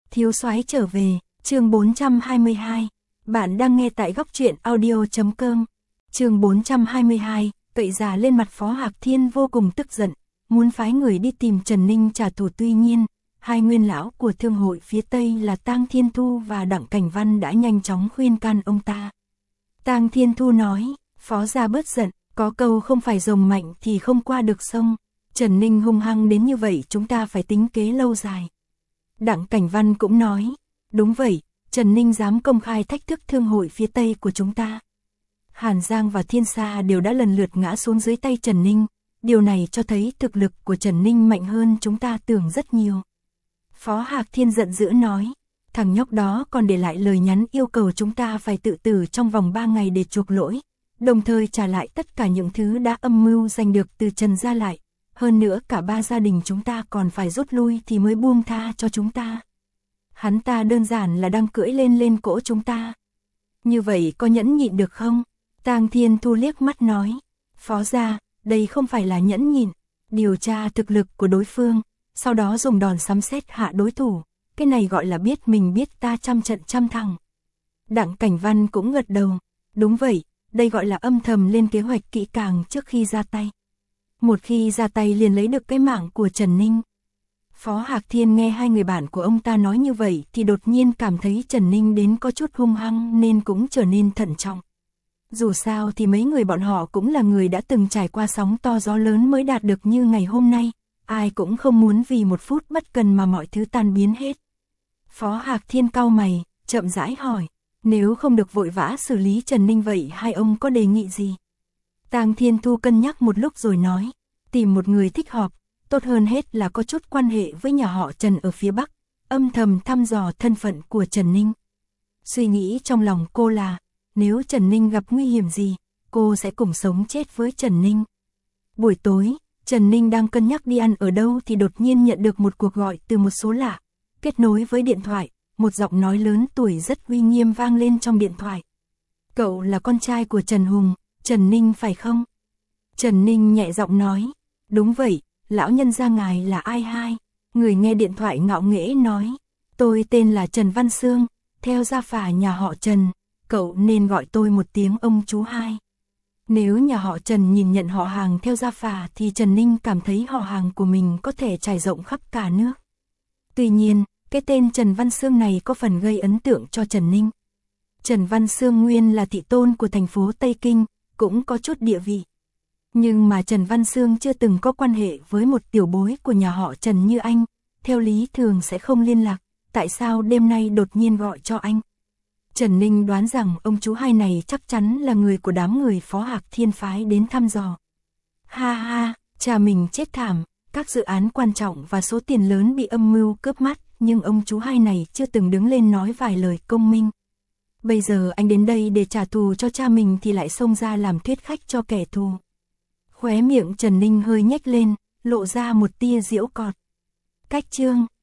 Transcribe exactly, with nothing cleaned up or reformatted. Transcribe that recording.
Thiếu soái trở về, chương bốn trăm hai mươi hai. Bạn đang nghe tại góc truyện audio chấm com. Chương bốn trăm hai mươi hai, cậy già lên mặt Phó Hạc Thiên vô cùng tức giận, muốn phái người đi tìm Trần Ninh trả thù, tuy nhiên, hai nguyên lão của thương hội phía Tây là Tang Thiên Thu và Đặng Cảnh Văn đã nhanh chóng khuyên can ông ta. Tang Thiên Thu nói, Phó gia bớt giận, có câu không phải rồng mạnh thì không qua được sông, Trần Ninh hung hăng đến như vậy chúng ta phải tính kế lâu dài. Đặng Cảnh Văn cũng nói, đúng vậy, Trần Ninh dám công khai thách thức thương hội phía Tây của chúng ta. Hàn Giang và Thiên Sa đều đã lần lượt ngã xuống dưới tay Trần Ninh, điều này cho thấy thực lực của Trần Ninh mạnh hơn chúng ta tưởng rất nhiều. Phó Hạc Thiên giận dữ nói, thằng nhóc đó còn để lại lời nhắn yêu cầu chúng ta phải tự tử trong vòng ba ngày để chuộc lỗi, đồng thời trả lại tất cả những thứ đã âm mưu giành được từ Trần gia lại. Hơn nữa cả ba gia đình chúng ta còn phải rút lui thì mới buông tha cho chúng ta. Hắn ta đơn giản là đang cưỡi lên lên cỗ chúng ta. Như vậy có nhẫn nhịn được không? Tang Thiên Thu liếc mắt nói, Phó gia, đây không phải là nhẫn nhịn, điều tra thực lực của đối phương, sau đó dùng đòn sấm sét hạ đối thủ, cái này gọi là biết mình biết ta trăm trận trăm thắng. Đặng Cảnh Văn cũng gật đầu, đúng vậy, đây gọi là âm thầm lên kế hoạch kỹ càng trước khi ra tay. Một khi ra tay liền lấy được cái mạng của Trần Ninh. Phó Hạc Thiên nghe hai người bạn của ông ta nói như vậy thì đột nhiên cảm thấy Trần Ninh đến có chút hung hăng nên cũng trở nên thận trọng. Dù sao thì mấy người bọn họ cũng là người đã từng trải qua sóng to gió lớn mới đạt được như ngày hôm nay, ai cũng không muốn vì một phút bất cần mà mọi thứ tan biến hết. Phó Hạc Thiên cau mày, chậm rãi hỏi, nếu không được vội vã xử lý Trần Ninh vậy hai ông có đề nghị gì? Tang Thiên Thu cân nhắc một lúc rồi nói, tìm một người thích hợp, tốt hơn hết là có chút quan hệ với nhà họ Trần ở phía Bắc, âm thầm thăm dò thân phận của Trần Ninh. Suy nghĩ trong lòng cô là, nếu Trần Ninh gặp nguy hiểm gì, cô sẽ cùng sống chết với Trần Ninh. Buổi tối, Trần Ninh đang cân nhắc đi ăn ở đâu thì đột nhiên nhận được một cuộc gọi từ một số lạ, kết nối với điện thoại, một giọng nói lớn tuổi rất uy nghiêm vang lên trong điện thoại. Cậu là con trai của Trần Hùng, Trần Ninh phải không? Trần Ninh nhẹ giọng nói, đúng vậy, lão nhân gia ngài là ai hai? Người nghe điện thoại ngạo nghễ nói, tôi tên là Trần Văn Sương, theo gia phả nhà họ Trần, cậu nên gọi tôi một tiếng ông chú hai. Nếu nhà họ Trần nhìn nhận họ hàng theo gia phả thì Trần Ninh cảm thấy họ hàng của mình có thể trải rộng khắp cả nước. Tuy nhiên, cái tên Trần Văn Sương này có phần gây ấn tượng cho Trần Ninh. Trần Văn Sương nguyên là thị tôn của thành phố Tây Kinh, cũng có chút địa vị. Nhưng mà Trần Văn Sương chưa từng có quan hệ với một tiểu bối của nhà họ Trần như anh, theo lý thường sẽ không liên lạc, tại sao đêm nay đột nhiên gọi cho anh? Trần Ninh đoán rằng ông chú hai này chắc chắn là người của đám người Phó Hạc Thiên phái đến thăm dò. Ha ha, cha mình chết thảm, các dự án quan trọng và số tiền lớn bị âm mưu cướp mất, nhưng ông chú hai này chưa từng đứng lên nói vài lời công minh. Bây giờ anh đến đây để trả thù cho cha mình thì lại xông ra làm thuyết khách cho kẻ thù. Khóe miệng Trần Ninh hơi nhếch lên, lộ ra một tia giễu cợt. Cách chương,